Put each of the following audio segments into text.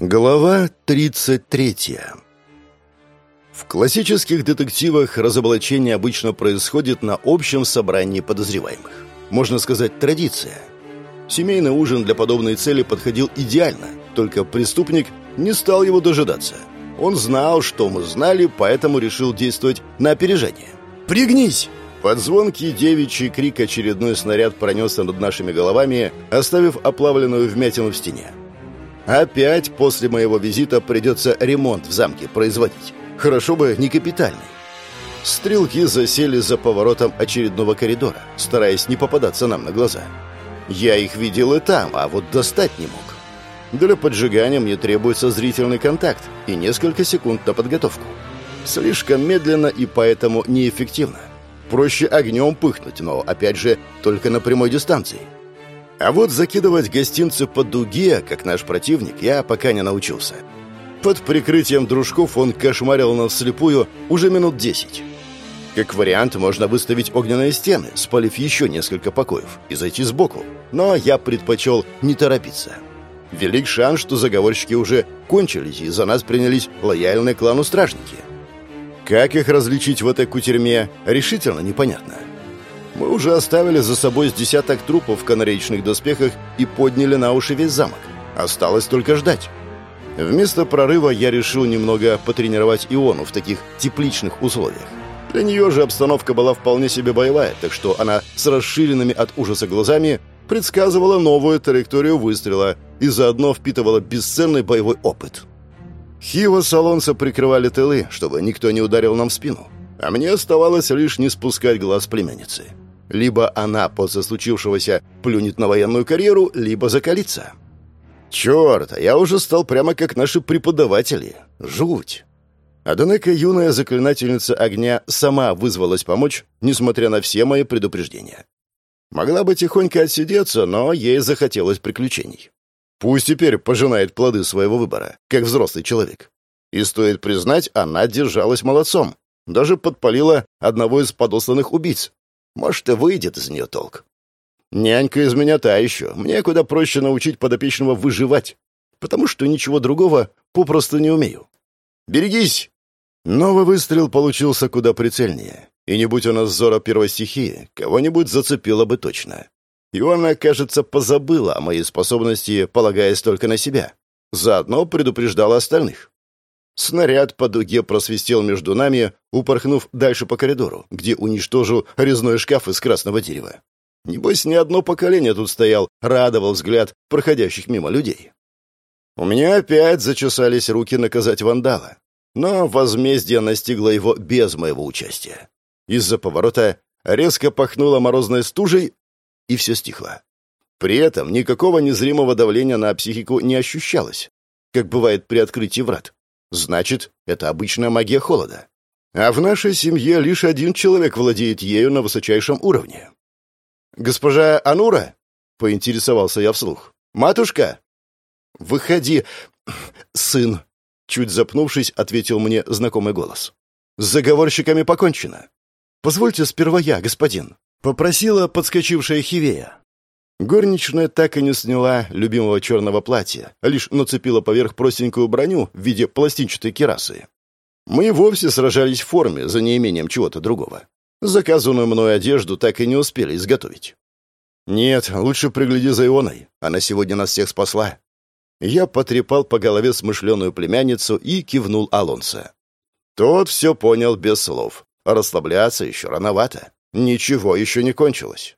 Глава 33. В классических детективах разоблачение обычно происходит на общем собрании подозреваемых. Можно сказать, традиция. Семейный ужин для подобной цели подходил идеально, только преступник не стал его дожидаться. Он знал, что мы знали, поэтому решил действовать на опережение. «Пригнись!» Под звонкий девичий крик очередной снаряд пронесся над нашими головами, оставив оплавленную вмятину в стене. Опять после моего визита придется ремонт в замке производить. Хорошо бы не капитальный. Стрелки засели за поворотом очередного коридора, стараясь не попадаться нам на глаза. Я их видел и там, а вот достать не мог. Для поджигания мне требуется зрительный контакт и несколько секунд на подготовку. Слишком медленно и поэтому неэффективно. Проще огнем пыхнуть, но, опять же, только на прямой дистанции. А вот закидывать гостинцы по дуге, как наш противник, я пока не научился. Под прикрытием дружков он кошмарил нас вслепую уже минут 10. Как вариант, можно выставить огненные стены, спалив еще несколько покоев, и зайти сбоку. Но я предпочел не торопиться. Велик шанс, что заговорщики уже кончились, и за нас принялись лояльные клану стражники. Как их различить в этой кутерьме, решительно непонятно. Мы уже оставили за собой с десяток трупов в канареечных доспехах и подняли на уши весь замок. Осталось только ждать. Вместо прорыва я решил немного потренировать Иону в таких тепличных условиях. Для нее же обстановка была вполне себе боевая, так что она с расширенными от ужаса глазами предсказывала новую траекторию выстрела и заодно впитывала бесценный боевой опыт. Хива с Алонсо прикрывали тылы, чтобы никто не ударил нам в спину. А мне оставалось лишь не спускать глаз племянницы. Либо она после случившегося плюнет на военную карьеру, либо закалится. Черт, а я уже стал прямо как наши преподаватели. Жуть. Однако юная заклинательница огня сама вызвалась помочь, несмотря на все мои предупреждения. Могла бы тихонько отсидеться, но ей захотелось приключений. Пусть теперь пожинает плоды своего выбора, как взрослый человек. И стоит признать, она держалась молодцом. Даже подпалила одного из подосланных убийц. Может, и выйдет из нее толк. Нянька из меня та еще. Мне куда проще научить подопечного выживать, потому что ничего другого попросту не умею. Берегись! Новый выстрел получился куда прицельнее. И не будь у нас взора первой стихии, кого-нибудь зацепило бы точно. Иоанна, кажется, позабыла о моей способности, полагаясь только на себя. Заодно предупреждала остальных. Снаряд по дуге просвистел между нами, упорхнув дальше по коридору, где уничтожил резной шкаф из красного дерева. Небось, не одно поколение тут стоял, радовал взгляд проходящих мимо людей. У меня опять зачесались руки наказать вандала, но возмездие настигло его без моего участия. Из-за поворота резко пахнуло морозной стужей, и все стихло. При этом никакого незримого давления на психику не ощущалось, как бывает при открытии врат. Значит, это обычная магия холода. А в нашей семье лишь один человек владеет ею на высочайшем уровне. «Госпожа Анура?» — поинтересовался я вслух. «Матушка?» «Выходи, сын!» — чуть запнувшись, ответил мне знакомый голос. «С заговорщиками покончено». «Позвольте сперва я, господин», — попросила подскочившая Хивея. Горничная так и не сняла любимого черного платья, лишь нацепила поверх простенькую броню в виде пластинчатой кирасы. Мы вовсе сражались в форме, за неимением чего-то другого. Заказанную мной одежду так и не успели изготовить. Нет, лучше пригляди за Ионой, она сегодня нас всех спасла. Я потрепал по голове смышленую племянницу и кивнул Алонсо. Тот все понял без слов. Расслабляться еще рановато. Ничего еще не кончилось.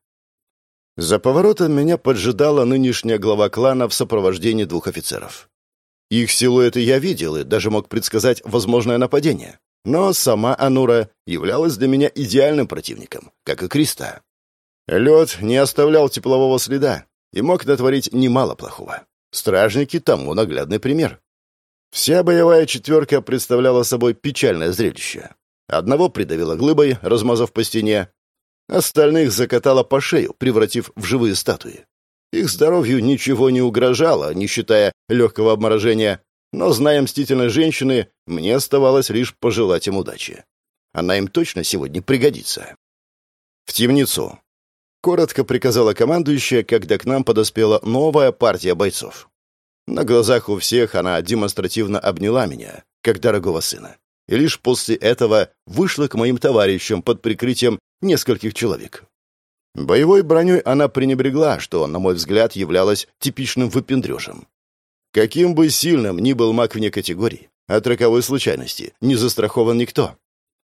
За поворотом меня поджидала нынешняя глава клана в сопровождении двух офицеров. Их силуэты я видел и даже мог предсказать возможное нападение. Но сама Анура являлась для меня идеальным противником, как и Криста. Лед не оставлял теплового следа и мог натворить немало плохого. Стражники тому наглядный пример. Вся боевая четверка представляла собой печальное зрелище. Одного придавило глыбой, размазав по стене, остальных закатало по шею, превратив в живые статуи. Их здоровью ничего не угрожало, не считая легкого обморожения, но, зная мстительной женщины, мне оставалось лишь пожелать им удачи. Она им точно сегодня пригодится. «В темницу!» — коротко приказала командующая, когда к нам подоспела новая партия бойцов. На глазах у всех она демонстративно обняла меня, как дорогого сына. И лишь после этого вышла к моим товарищам под прикрытием нескольких человек. Боевой броней она пренебрегла, что, на мой взгляд, являлось типичным выпендрежем. Каким бы сильным ни был маг вне категории, от роковой случайности не застрахован никто.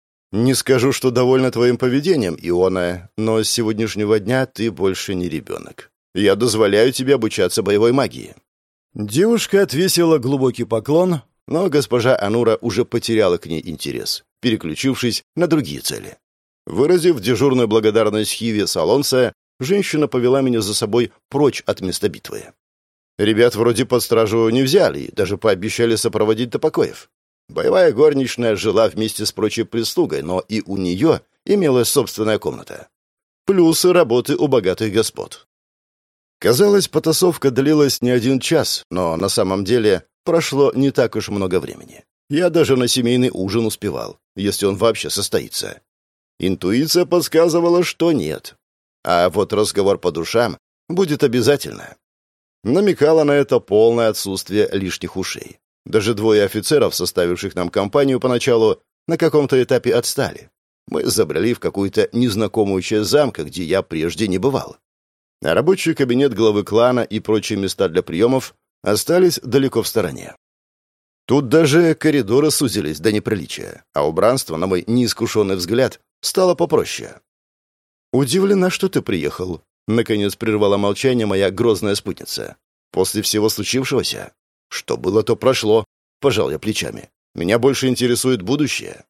Не скажу, что довольна твоим поведением, Иона, но с сегодняшнего дня ты больше не ребенок. Я дозволяю тебе обучаться боевой магии». Девушка отвесила глубокий поклон, но госпожа Анура уже потеряла к ней интерес, переключившись на другие цели. Выразив дежурную благодарность Хиве Салонса, женщина повела меня за собой прочь от места битвы. Ребят вроде под стражу не взяли и даже пообещали сопроводить до покоев. Боевая горничная жила вместе с прочей прислугой, но и у нее имелась собственная комната. Плюсы работы у богатых господ. Казалось, потасовка длилась не 1 час, но на самом деле прошло не так уж много времени. Я даже на семейный ужин успевал, если он вообще состоится. Интуиция подсказывала, что нет. А вот разговор по душам будет обязательно. Намекало на это полное отсутствие лишних ушей. Даже 2 офицеров, составивших нам компанию поначалу, на каком-то этапе отстали. Мы забрели в какую-то незнакомую часть замка, где я прежде не бывал. А рабочий кабинет главы клана и прочие места для приемов остались далеко в стороне. Тут даже коридоры сузились до неприличия, а убранство, на мой неискушенный взгляд, стало попроще. «Удивлена, что ты приехал», — наконец прервала молчание моя грозная спутница. «После всего случившегося?» «Что было, то прошло», — пожал я плечами. «Меня больше интересует будущее».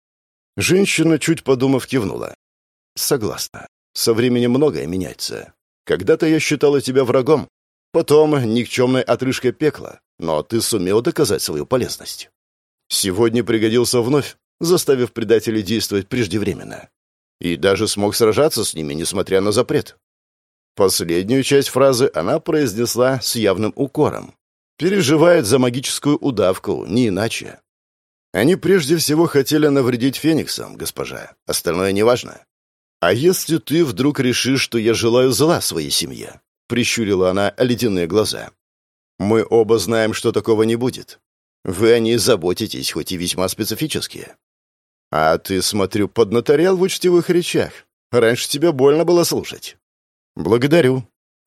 Женщина, чуть подумав, кивнула. «Согласна. Со временем многое меняется. Когда-то я считала тебя врагом, потом никчемной отрыжкой пекла, но ты сумел доказать свою полезность. Сегодня пригодился вновь, заставив предателей действовать преждевременно. И даже смог сражаться с ними, несмотря на запрет». Последнюю часть фразы она произнесла с явным укором. Переживает за магическую удавку, не иначе. Они прежде всего хотели навредить Фениксам, госпожа. Остальное неважно. «А если ты вдруг решишь, что я желаю зла своей семье?» — прищурила она ледяные глаза. «Мы оба знаем, что такого не будет. Вы о ней заботитесь, хоть и весьма специфически. А ты, смотрю, поднаторял в учтивых речах. Раньше тебя больно было слушать». «Благодарю».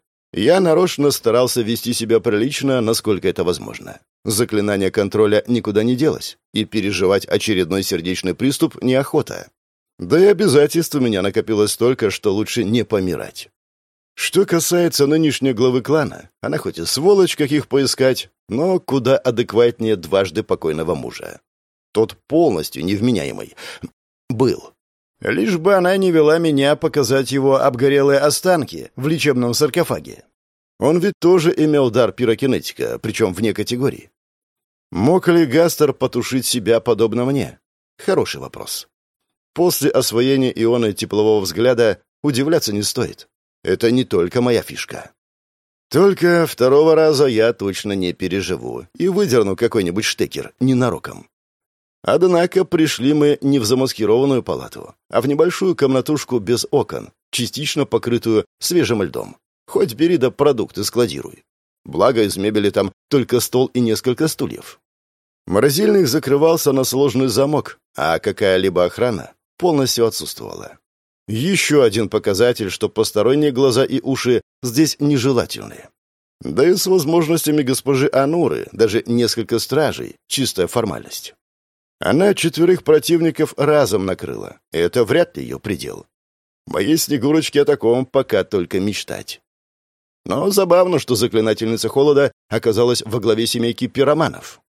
Я нарочно старался вести себя прилично, насколько это возможно. Заклинание контроля никуда не делось, и переживать очередной сердечный приступ неохота. Да и обязательств у меня накопилось столько, что лучше не помирать. Что касается нынешней главы клана, она хоть и сволочь, каких поискать, но куда адекватнее дважды покойного мужа. Тот полностью невменяемый был. Лишь бы она не вела меня показать его обгорелые останки в лечебном саркофаге. Он ведь тоже имел дар пирокинетика, причем вне категории. Мог ли Гастер потушить себя подобно мне? Хороший вопрос. После освоения ионы теплового взгляда удивляться не стоит. Это не только моя фишка. Только 2-го раза я точно не переживу и выдерну какой-нибудь штекер ненароком. Однако пришли мы не в замаскированную палату, а в небольшую комнатушку без окон, частично покрытую свежим льдом. Хоть бери да продукты складируй. Благо, из мебели там только стол и несколько стульев. Морозильник закрывался на сложный замок, а какая-либо охрана полностью отсутствовала. Еще один показатель, что посторонние глаза и уши здесь нежелательны. Да и с возможностями госпожи Ануры, даже несколько стражей, чистая формальность. Она 4 противников разом накрыла, и это вряд ли ее предел. Моей Снегурочке о таком пока только мечтать. Но забавно, что заклинательница холода оказалась во главе семейки пироманов.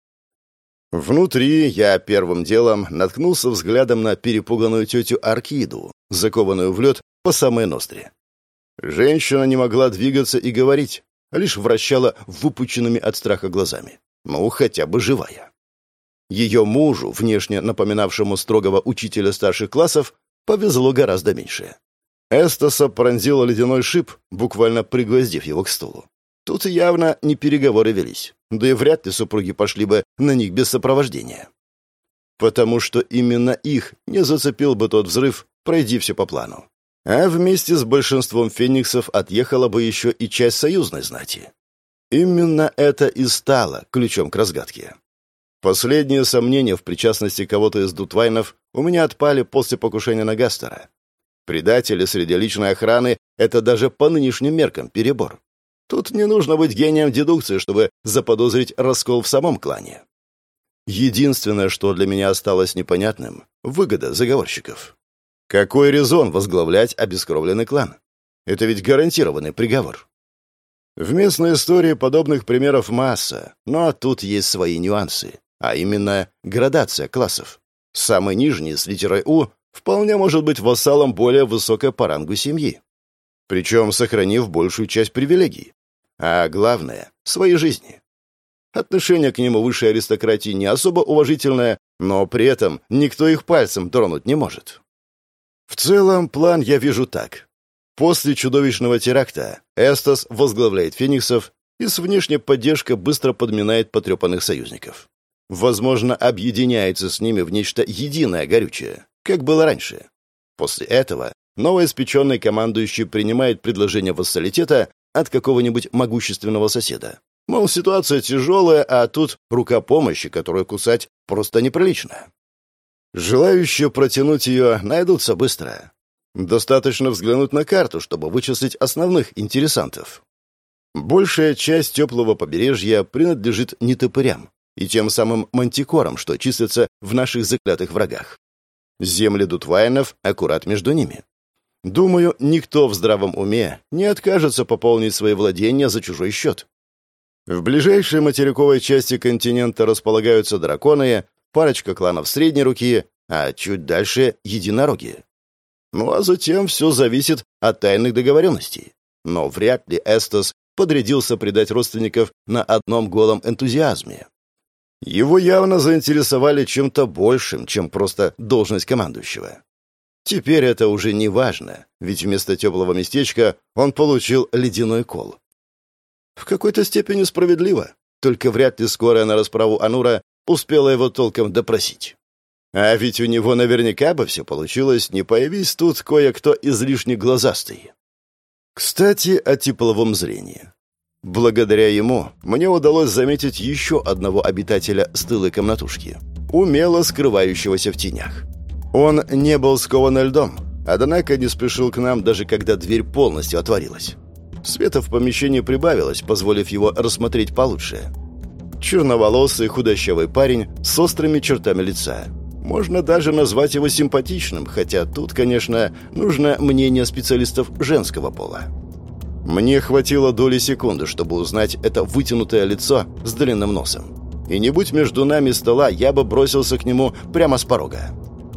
Внутри я первым делом наткнулся взглядом на перепуганную тетю Аркиду, закованную в лед по самой ноздри. Женщина не могла двигаться и говорить, а лишь вращала выпученными от страха глазами. Ну, хотя бы живая. Ее мужу, внешне напоминавшему строгого учителя старших классов, повезло гораздо меньше. Эстаса пронзила ледяной шип, буквально пригвоздив его к стулу. Тут явно не переговоры велись, да и вряд ли супруги пошли бы на них без сопровождения. Потому что именно их не зацепил бы тот взрыв, пройди все по плану. А вместе с большинством фениксов отъехала бы еще и часть союзной знати. Именно это и стало ключом к разгадке. Последние сомнения в причастности кого-то из Дутвайнов у меня отпали после покушения на Гастера. Предатели среди личной охраны — это даже по нынешним меркам перебор. Тут не нужно быть гением дедукции, чтобы заподозрить раскол в самом клане. Единственное, что для меня осталось непонятным — выгода заговорщиков. Какой резон возглавлять обескровленный клан? Это ведь гарантированный приговор. В местной истории подобных примеров масса, но тут есть свои нюансы, а именно градация классов. Самый нижний с литерой «У» вполне может быть вассалом более высокой по рангу семьи, причем сохранив большую часть привилегий. А главное — своей жизни. Отношение к нему высшей аристократии не особо уважительное, но при этом никто их пальцем тронуть не может. В целом, план я вижу так. После чудовищного теракта Эстос возглавляет фениксов и с внешней поддержкой быстро подминает потрепанных союзников. Возможно, объединяется с ними в нечто единое горючее, как было раньше. После этого новоиспеченный командующий принимает предложение вассалитета от какого-нибудь могущественного соседа. Мол, ситуация тяжелая, а тут рука помощи, которую кусать просто неприлично. Желающие протянуть ее найдутся быстро. Достаточно взглянуть на карту, чтобы вычислить основных интересантов. Большая часть теплого побережья принадлежит нетопырям и тем самым мантикорам, что числятся в наших заклятых врагах. Земли Дутвайнов аккурат между ними. Думаю, никто в здравом уме не откажется пополнить свои владения за чужой счет. В ближайшей материковой части континента располагаются драконы, парочка кланов средней руки, а чуть дальше — единороги. Ну а затем все зависит от тайных договоренностей. Но вряд ли Эстос подрядился предать родственников на одном голом энтузиазме. Его явно заинтересовали чем-то большим, чем просто должность командующего. Теперь это уже не важно, ведь вместо теплого местечка он получил ледяной кол. В какой-то степени справедливо, только вряд ли скорая на расправу Анура успела его толком допросить. А ведь у него наверняка бы все получилось, не появись тут кое-кто излишне глазастый. Кстати, о тепловом зрении. Благодаря ему мне удалось заметить еще одного обитателя стылой комнатушки, умело скрывающегося в тенях. Он не был скован льдом, однако не спешил к нам, даже когда дверь полностью отворилась. Света в помещении прибавилось, позволив его рассмотреть получше. Черноволосый худощавый парень с острыми чертами лица. Можно даже назвать его симпатичным, хотя тут, конечно, нужно мнение специалистов женского пола. Мне хватило доли секунды, чтобы узнать это вытянутое лицо с длинным носом. И не будь между нами стола, я бы бросился к нему прямо с порога.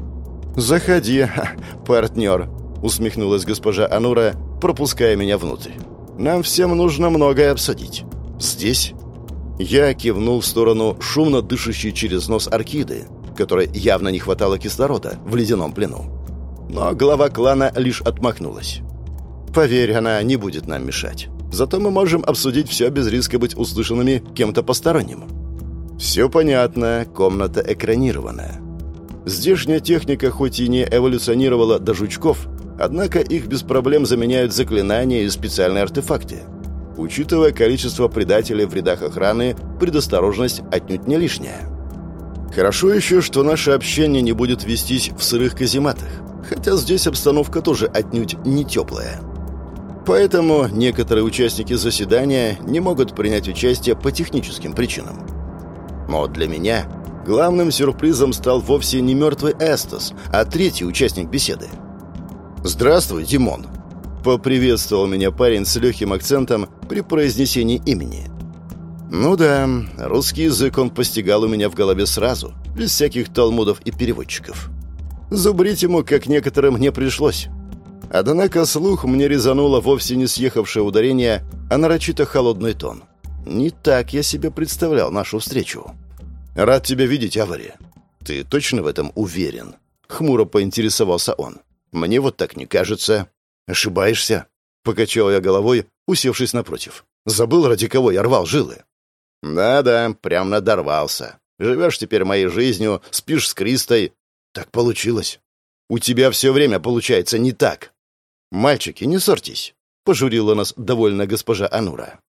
«Заходи, партнер», — усмехнулась госпожа Анура, пропуская меня внутрь. «Нам всем нужно многое обсудить. Здесь?» Я кивнул в сторону шумно дышащей через нос оркиды, которой явно не хватало кислорода в ледяном плену. Но глава клана лишь отмахнулась. «Поверь, она не будет нам мешать. Зато мы можем обсудить все без риска быть услышанными кем-то посторонним». «Все понятно, комната экранированная. Здешняя техника хоть и не эволюционировала до жучков, однако их без проблем заменяют заклинания и специальные артефакты. Учитывая количество предателей в рядах охраны, предосторожность отнюдь не лишняя. Хорошо еще, что наше общение не будет вестись в сырых казематах, хотя здесь обстановка тоже отнюдь не теплая. Поэтому некоторые участники заседания не могут принять участие по техническим причинам. Но для меня главным сюрпризом стал вовсе не мертвый Эстос, а третий участник беседы. «Здравствуй, Димон!» — поприветствовал меня парень с легким акцентом при произнесении имени. Ну да, русский язык он постигал у меня в голове сразу, без всяких талмудов и переводчиков. Зубрить ему, как некоторым, не пришлось. Однако слух мне резануло вовсе не съехавшее ударение, а нарочито холодный тон. Не так я себе представлял нашу встречу. «Рад тебя видеть, Авари. Ты точно в этом уверен?» — хмуро поинтересовался он. «Мне вот так не кажется». «Ошибаешься?» — покачал я головой, усевшись напротив. «Забыл, ради кого я рвал жилы?» «Да-да, прям надорвался. Живешь теперь моей жизнью, спишь с Кристой. Так получилось. У тебя все время получается не так. Мальчики, не ссорьтесь», — пожурила нас довольно госпожа Анура.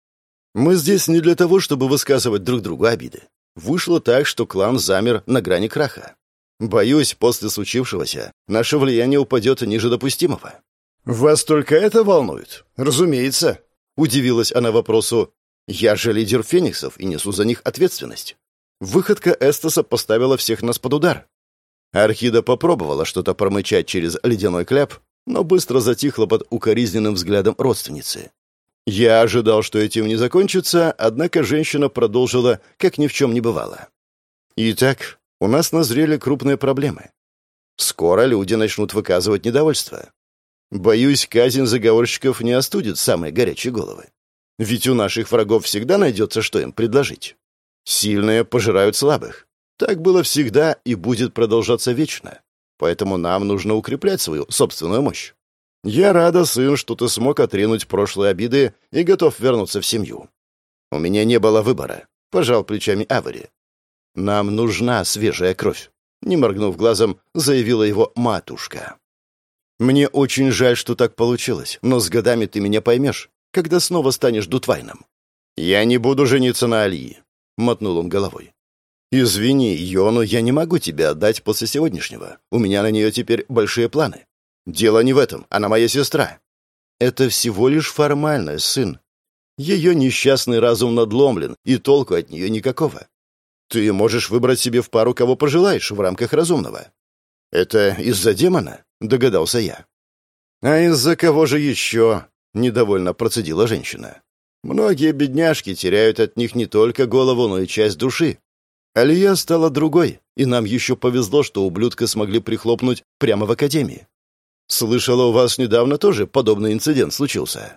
Мы здесь не для того, чтобы высказывать друг другу обиды. Вышло так, что клан замер на грани краха. Боюсь, после случившегося наше влияние упадет ниже допустимого. «Вас только это волнует?» «Разумеется», — удивилась она вопросу. «Я же лидер фениксов и несу за них ответственность. Выходка Эстаса поставила всех нас под удар». Архида попробовала что-то промычать через ледяной кляп, но быстро затихла под укоризненным взглядом родственницы. Я ожидал, что этим не закончится, однако женщина продолжила, как ни в чем не бывало. «Итак, у нас назрели крупные проблемы. Скоро люди начнут выказывать недовольство. Боюсь, казнь заговорщиков не остудит самые горячие головы. Ведь у наших врагов всегда найдется, что им предложить. Сильные пожирают слабых. Так было всегда и будет продолжаться вечно. Поэтому нам нужно укреплять свою собственную мощь. Я рада, сын, что ты смог отринуть прошлые обиды и готов вернуться в семью. У меня не было выбора, пожал плечами Авари. Нам нужна свежая кровь, не моргнув глазом, заявила его матушка. Мне очень жаль, что так получилось, но с годами ты меня поймешь, когда снова станешь Дутвайном. Я не буду жениться на Алии, мотнул он головой. «Извини, Йону, я не могу тебя отдать после сегодняшнего. У меня на нее теперь большие планы. Дело не в этом, она моя сестра». «Это всего лишь формальность, сын. Ее несчастный разум надломлен, и толку от нее никакого. Ты можешь выбрать себе в пару, кого пожелаешь, в рамках разумного». «Это из-за демона?» — догадался я. «А из-за кого же еще?» — недовольно процедила женщина. «Многие бедняжки теряют от них не только голову, но и часть души. Алия стала другой, и нам еще повезло, что ублюдка смогли прихлопнуть прямо в академии. Слышала, у вас недавно тоже подобный инцидент случился».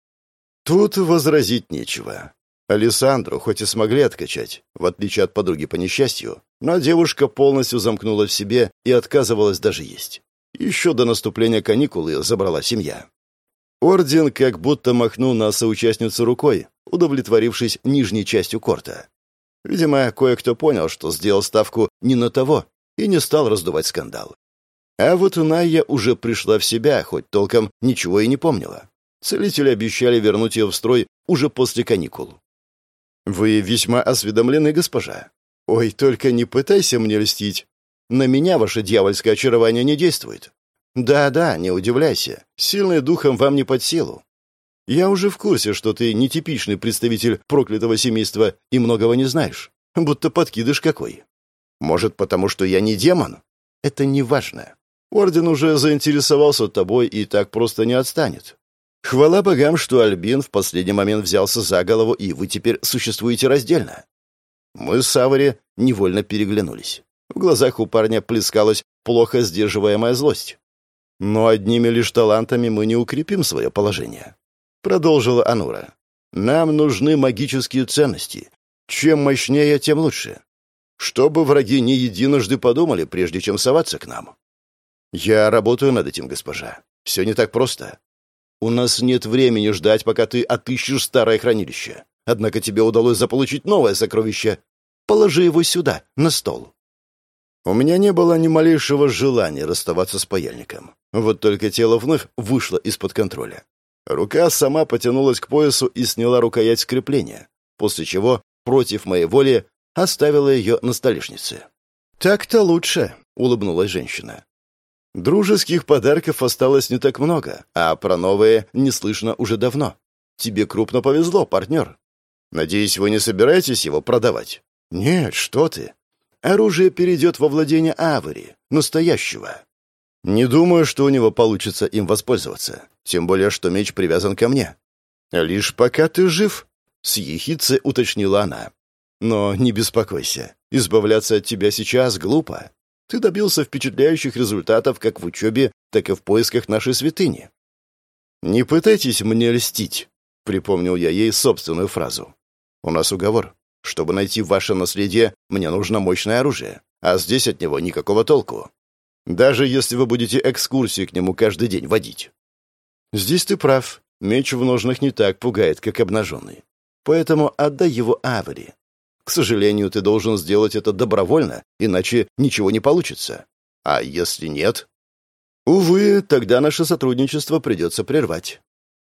Тут возразить нечего. Алессандру хоть и смогли откачать, в отличие от подруги по несчастью, но девушка полностью замкнула в себе и отказывалась даже есть. Еще до наступления каникул ее забрала семья. Орден как будто махнул на соучастницу рукой, удовлетворившись нижней частью корта. Видимо, кое-кто понял, что сделал ставку не на того и не стал раздувать скандал. А вот Найя уже пришла в себя, хоть толком ничего и не помнила. Целители обещали вернуть ее в строй уже после каникул. «Вы весьма осведомлены, госпожа. Ой, только не пытайся мне льстить. На меня ваше дьявольское очарование не действует. Да-да, не удивляйся, сильный духом вам не под силу. Я уже в курсе, что ты нетипичный представитель проклятого семейства и многого не знаешь. Будто подкидыш какой. Может, потому что я не демон? Это не важно. Орден уже заинтересовался тобой и так просто не отстанет. Хвала богам, что Альбин в последний момент взялся за голову, и вы теперь существуете раздельно». Мы с Авари невольно переглянулись. В глазах у парня плескалась плохо сдерживаемая злость. «Но одними лишь талантами мы не укрепим свое положение», — продолжила Анура. «Нам нужны магические ценности. Чем мощнее, тем лучше. Чтобы враги не единожды подумали, прежде чем соваться к нам». «Я работаю над этим, госпожа. Все не так просто. У нас нет времени ждать, пока ты отыщешь старое хранилище. Однако тебе удалось заполучить новое сокровище. Положи его сюда, на стол». У меня не было ни малейшего желания расставаться с паяльником. Вот только тело вновь вышло из-под контроля. Рука сама потянулась к поясу и сняла рукоять с крепления, после чего, против моей воли, оставила ее на столешнице. «Так-то лучше», — улыбнулась женщина. «Дружеских подарков осталось не так много, а про новые не слышно уже давно. Тебе крупно повезло, партнер. Надеюсь, вы не собираетесь его продавать?» «Нет, что ты. Оружие перейдет во владение Авари, настоящего. Не думаю, что у него получится им воспользоваться, тем более, что меч привязан ко мне. Лишь пока ты жив», — с ехидцей уточнила она. «Но не беспокойся, избавляться от тебя сейчас глупо. Ты добился впечатляющих результатов как в учебе, так и в поисках нашей святыни». «Не пытайтесь мне льстить», — припомнил я ей собственную фразу. «У нас уговор. Чтобы найти ваше наследие, мне нужно мощное оружие, а здесь от него никакого толку. Даже если вы будете экскурсии к нему каждый день водить». «Здесь ты прав. Меч в ножнах не так пугает, как обнаженный. Поэтому отдай его Авари. К сожалению, ты должен сделать это добровольно, иначе ничего не получится. А если нет? Увы, тогда наше сотрудничество придется прервать».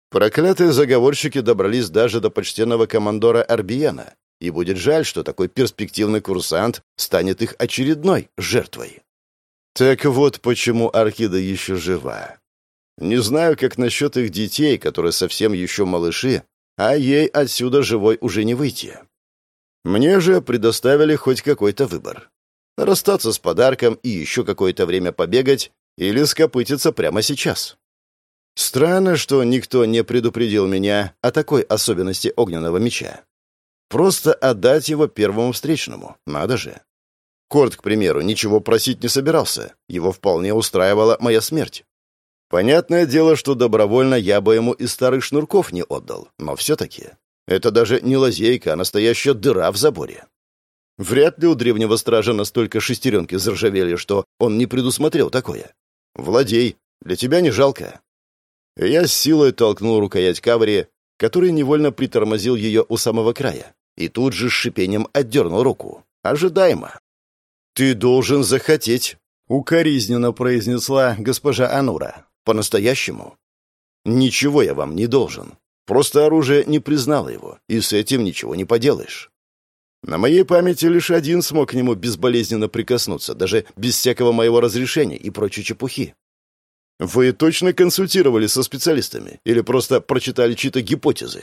Проклятые заговорщики добрались даже до почтенного командора Арбиена, и будет жаль, что такой перспективный курсант станет их очередной жертвой. Так вот почему Архида еще жива. Не знаю, как насчет их детей, которые совсем еще малыши, а ей отсюда живой уже не выйти. Мне же предоставили хоть какой-то выбор. Расстаться с подарком и еще какое-то время побегать или скопытиться прямо сейчас. Странно, что никто не предупредил меня о такой особенности огненного меча. Просто отдать его первому встречному, надо же. Корт, к примеру, ничего просить не собирался, его вполне устраивала моя смерть. Понятное дело, что добровольно я бы ему из старых шнурков не отдал, но все-таки это даже не лазейка, а настоящая дыра в заборе. Вряд ли у древнего стража настолько шестеренки заржавели, что он не предусмотрел такое. Владей, для тебя не жалко. Я с силой толкнул рукоять каври, который невольно притормозил ее у самого края, и тут же с шипением отдернул руку. Ожидаемо. «Ты должен захотеть», — укоризненно произнесла госпожа Анура. «По-настоящему?» «Ничего я вам не должен. Просто оружие не признало его, и с этим ничего не поделаешь. На моей памяти лишь один смог к нему безболезненно прикоснуться, даже без всякого моего разрешения и прочей чепухи. Вы точно консультировали со специалистами или просто прочитали чьи-то гипотезы?»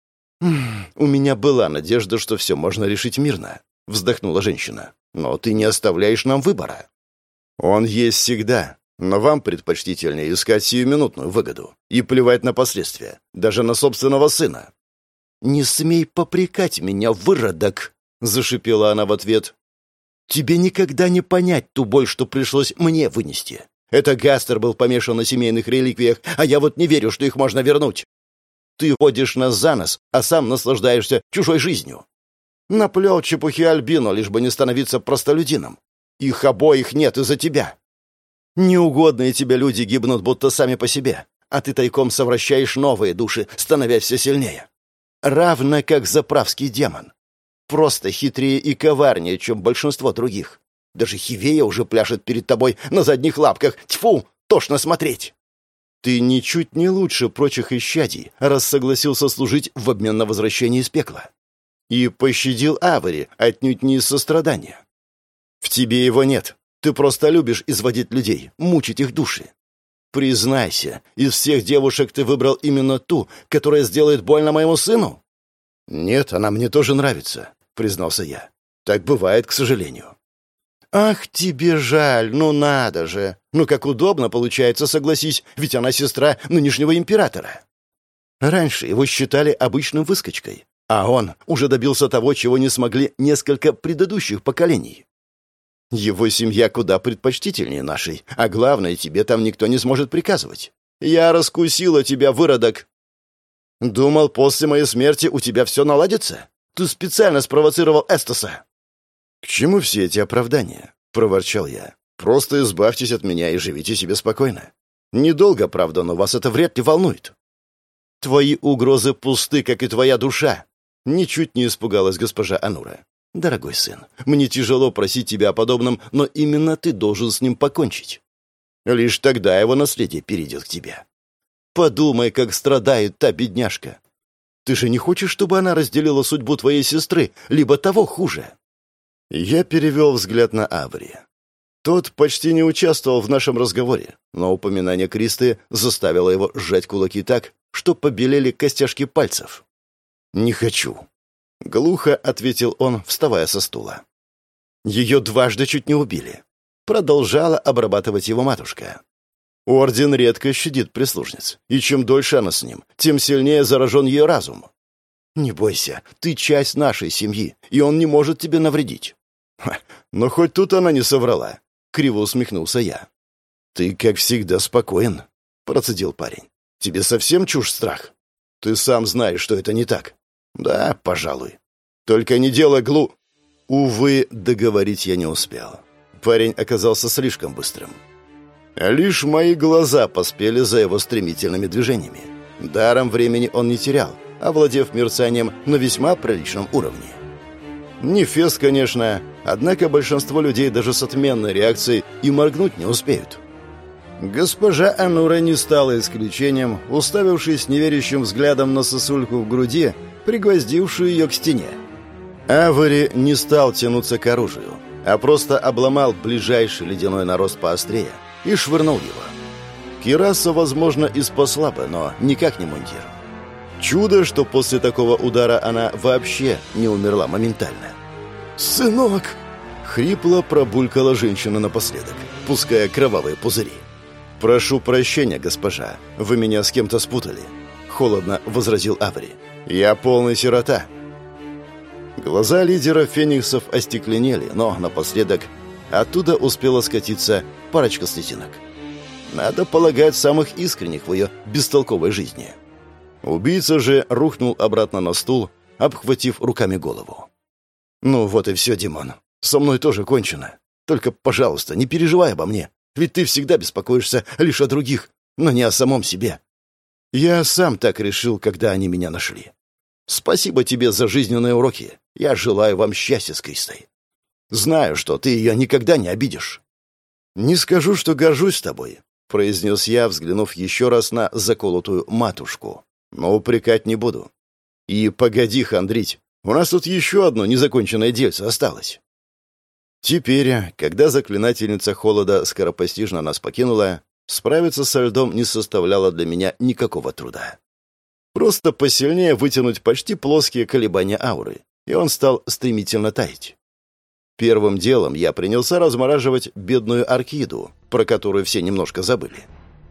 «У меня была надежда, что все можно решить мирно», — вздохнула женщина. «Но ты не оставляешь нам выбора. Он есть всегда, но вам предпочтительнее искать сиюминутную выгоду и плевать на последствия, даже на собственного сына». «Не смей попрекать меня, выродок!» — зашипела она в ответ. «Тебе никогда не понять ту боль, что пришлось мне вынести. Это Гастер был помешан на семейных реликвиях, а я вот не верю, что их можно вернуть. Ты водишь нас за нос, а сам наслаждаешься чужой жизнью. Наплел чепухи Альбину, лишь бы не становиться простолюдином. Их обоих нет из-за тебя. Неугодные тебе люди гибнут будто сами по себе, а ты тайком совращаешь новые души, становясь все сильнее. Равно как заправский демон. Просто хитрее и коварнее, чем большинство других. Даже Хивея уже пляшет перед тобой на задних лапках. Тьфу, тошно смотреть. Ты ничуть не лучше прочих исчадий, раз согласился служить в обмен на возвращение из пекла. И пощадил Авари отнюдь не из сострадания. В тебе его нет. Ты просто любишь изводить людей, мучить их души. Признайся, из всех девушек ты выбрал именно ту, которая сделает больно моему сыну? Нет, она мне тоже нравится, признался я. Так бывает, к сожалению. Ах, тебе жаль, ну надо же. Ну как удобно получается, согласись, ведь она сестра нынешнего императора. Раньше его считали обычным выскочкой, а он уже добился того, чего не смогли несколько предыдущих поколений. Его семья куда предпочтительнее нашей, а главное, тебе там никто не сможет приказывать. Я раскусила тебя, выродок. Думал, после моей смерти у тебя все наладится? Ты специально спровоцировал Эстаса. К чему все эти оправдания? Проворчал я. Просто избавьтесь от меня и живите себе спокойно. Недолго, правда, но вас это вряд ли волнует. Твои угрозы пусты, как и твоя душа. Ничуть не испугалась госпожа Анура. «Дорогой сын, мне тяжело просить тебя о подобном, но именно ты должен с ним покончить. Лишь тогда его наследие перейдет к тебе. Подумай, как страдает та бедняжка. Ты же не хочешь, чтобы она разделила судьбу твоей сестры, либо того хуже?» Я перевел взгляд на Аври. Тот почти не участвовал в нашем разговоре, но упоминание Кристы заставило его сжать кулаки так, что побелели костяшки пальцев. «Не хочу», — глухо ответил он, вставая со стула. «Ее дважды чуть не убили». Продолжала обрабатывать его матушка. Орден редко щадит прислужниц, и чем дольше она с ним, тем сильнее заражен ее разум. «Не бойся, ты часть нашей семьи, и он не может тебе навредить». «Но хоть тут она не соврала», — криво усмехнулся я. «Ты, как всегда, спокоен», — процедил парень. «Тебе совсем чушь страх? Ты сам знаешь, что это не так». «Да, пожалуй. Только не делай Увы, договорить я не успел. Парень оказался слишком быстрым. Лишь мои глаза поспели за его стремительными движениями. Даром времени он не терял, овладев мерцанием на весьма приличном уровне. Не фест, конечно, однако большинство людей даже с отменной реакцией и моргнуть не успеют. Госпожа Анура не стала исключением, уставившись неверящим взглядом на сосульку в груди, пригвоздившую ее к стене. Авари не стал тянуться к оружию, а просто обломал ближайший ледяной нарост поострее и швырнул его. Кираса, возможно, и спасла бы, но никак не мундир. Чудо, что после такого удара она вообще не умерла моментально. «Сынок!» — хрипло пробулькала женщина напоследок, пуская кровавые пузыри. «Прошу прощения, госпожа, вы меня с кем-то спутали», — холодно возразил Авари. «Я полный сирота». Глаза лидера фениксов остекленели, но напоследок оттуда успела скатиться парочка слезинок. Надо полагать, самых искренних в ее бестолковой жизни. Убийца же рухнул обратно на стул, обхватив руками голову. «Ну вот и все, Димон. Со мной тоже кончено. Только, пожалуйста, не переживай обо мне. Ведь ты всегда беспокоишься лишь о других, но не о самом себе. Я сам так решил, когда они меня нашли. Спасибо тебе за жизненные уроки. Я желаю вам счастья с Кристой. Знаю, что ты ее никогда не обидишь». «Не скажу, что горжусь тобой», — произнес я, взглянув еще раз на заколотую матушку. «Но упрекать не буду. И погоди хандрить. У нас тут еще одно незаконченное дельце осталось». Теперь, когда заклинательница холода скоропостижно нас покинула, справиться со льдом не составляло для меня никакого труда. Просто посильнее вытянуть почти плоские колебания ауры, и он стал стремительно таять. Первым делом я принялся размораживать бедную Оркиду, про которую все немножко забыли.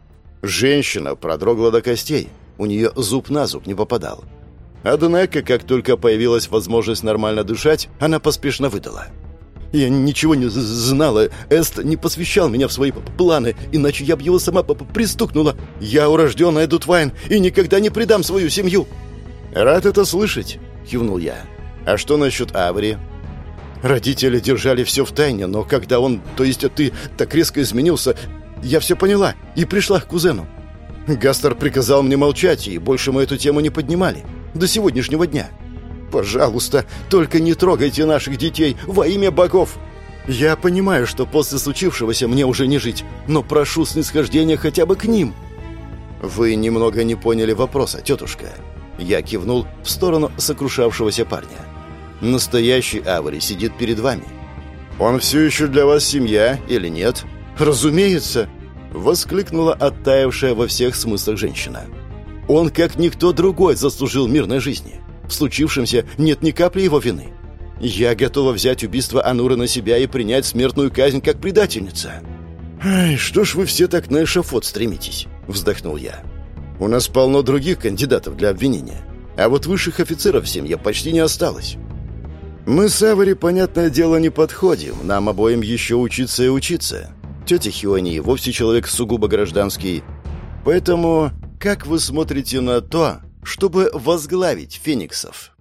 Женщина продрогла до костей, у нее зуб на зуб не попадал. Однако, как только появилась возможность нормально дышать, она поспешно выдала: «Я ничего не знала. Эст не посвящал меня в свои планы, иначе я бы его сама пристукнула. Я урожденная Дутвайн и никогда не предам свою семью». «Рад это слышать», — кивнул я. «А что насчет Авари?» «Родители держали все в тайне, но когда он, то есть ты, так резко изменился, я все поняла и пришла к кузену. Гастер приказал мне молчать, и больше мы эту тему не поднимали. До сегодняшнего дня. Пожалуйста, только не трогайте наших детей во имя богов. Я понимаю, что после случившегося мне уже не жить, но прошу снисхождения хотя бы к ним». «Вы немного не поняли вопроса, тетушка». Я кивнул в сторону сокрушавшегося парня. «Настоящий Авари сидит перед вами. Он все еще для вас семья или нет?» «Разумеется!» — воскликнула оттаившая во всех смыслах женщина. «Он, как никто другой, заслужил мирной жизни. В случившемся нет ни капли его вины. Я готова взять убийство Ануры на себя и принять смертную казнь как предательница». «Ай, что ж вы все так на эшафот стремитесь?» — вздохнул я. «У нас полно других кандидатов для обвинения, а вот высших офицеров в семье почти не осталось. Мы с Авари, понятное дело, не подходим, нам обоим еще учиться и учиться. Тетя Хиони и вовсе человек сугубо гражданский. Поэтому как вы смотрите на то, чтобы возглавить фениксов?»